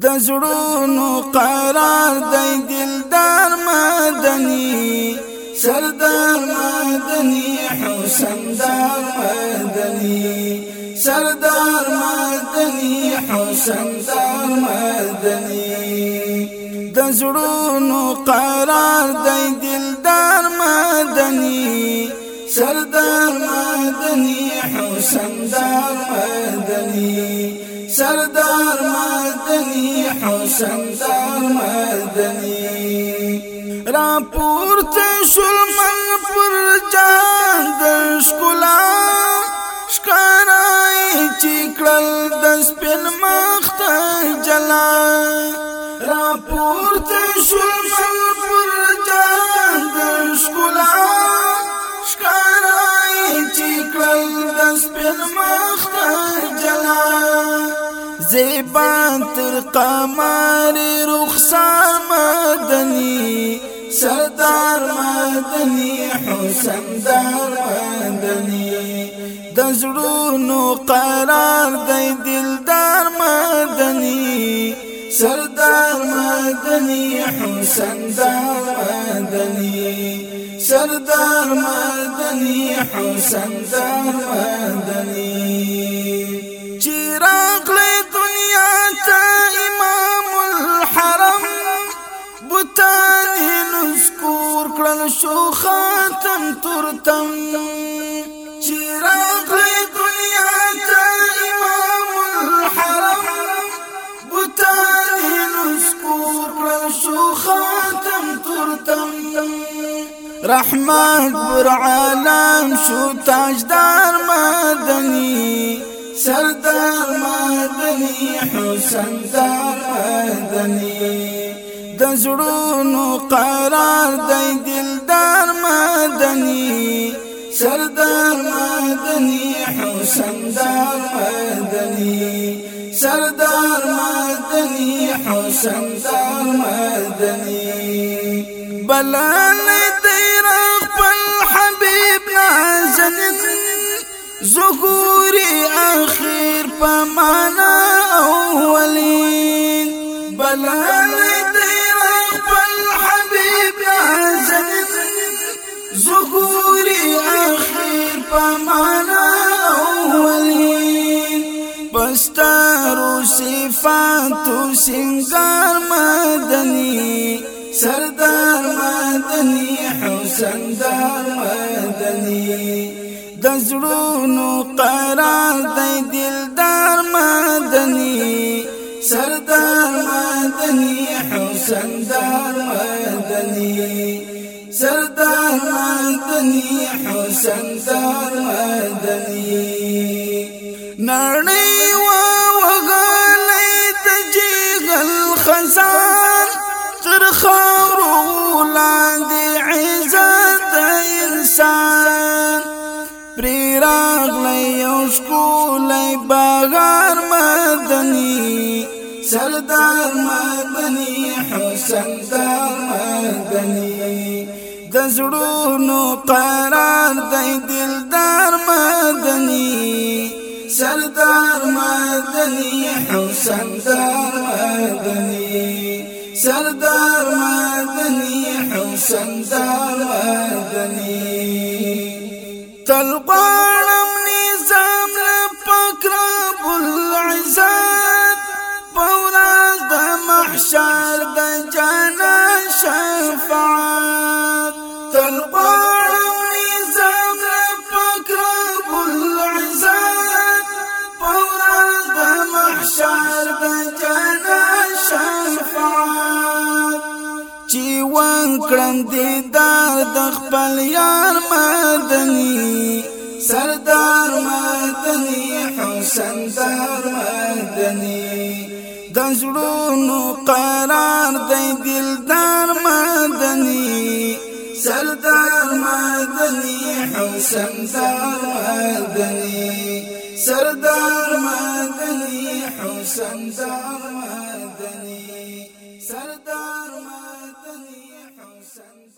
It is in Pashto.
د زړونو قرار دی دلدار مدني سردار مدني حسندار مدني سردار مدني حسندار مدني د زړونو قرار دی دلدار مدني سردار مدني حسندار مدني سردار مدني حسندار مدني راپورته شول من پر جهان د ښکلا ښکارای چې کړل د سپین مخ ته جلا راپورته شول من پر جهان د ښکلا ښکارای چې کړل د سپین مخ ته جلا زیبان تر قمر رخسار مدني سردار مدني حسندار مدني د زړونو قرار دی دلدار مدني سردار مدني حسندار مدني سردار مدني حسندار مدني چراغ له دنیا ته امام الحرم بوتان نسکور کړل شو خاتم ترتم چراغ له دنیا ته امام الحرم بوتان نسکور کړل شو خاتم ترتم رحمت بر عالم شو تاجدار مدني سردار مدني حسندار مدني د زړونو قرار دی دلدار مدني سردار مدني حسندار مدني سردار مدني حسندار مدني بلال دی خپل حبيب نازنين ظهوري اخر پمانا اولين بلال دی خپل حبيب نازنين ظهوري اخر پمانا اولين بستارو صفاتو سنگار مدني سردار مدني حسندار مدني د زړونو قرار دی دلدار مدني سردار مدني حسندار مدني سردار مدني حسندار مدني نړۍ وغلې د جګل خزان تر خاورو لاندې عزت انسان پری راغلی یو ښکلی بغار مدني سردار مدني حسندار مدني د زړونو قرار دی دلدار مدني سردار مدني حسندار مدني سردار مدني حسندار مدني تلغوانم نظام لپاک رب العزت پوراز د محشر د جانا شفاعت تلغوانم نظام لپاک رب العزت پوراز د محشر د جانا شفاعت چی وانکرم دیدار د خپل یار مدني سردار مدني حسندار مدني د زړونو قرار دی دلدار مدني سردار مدني حسندار مدني سردار مدني حسندار مدني سردار مدني حسندار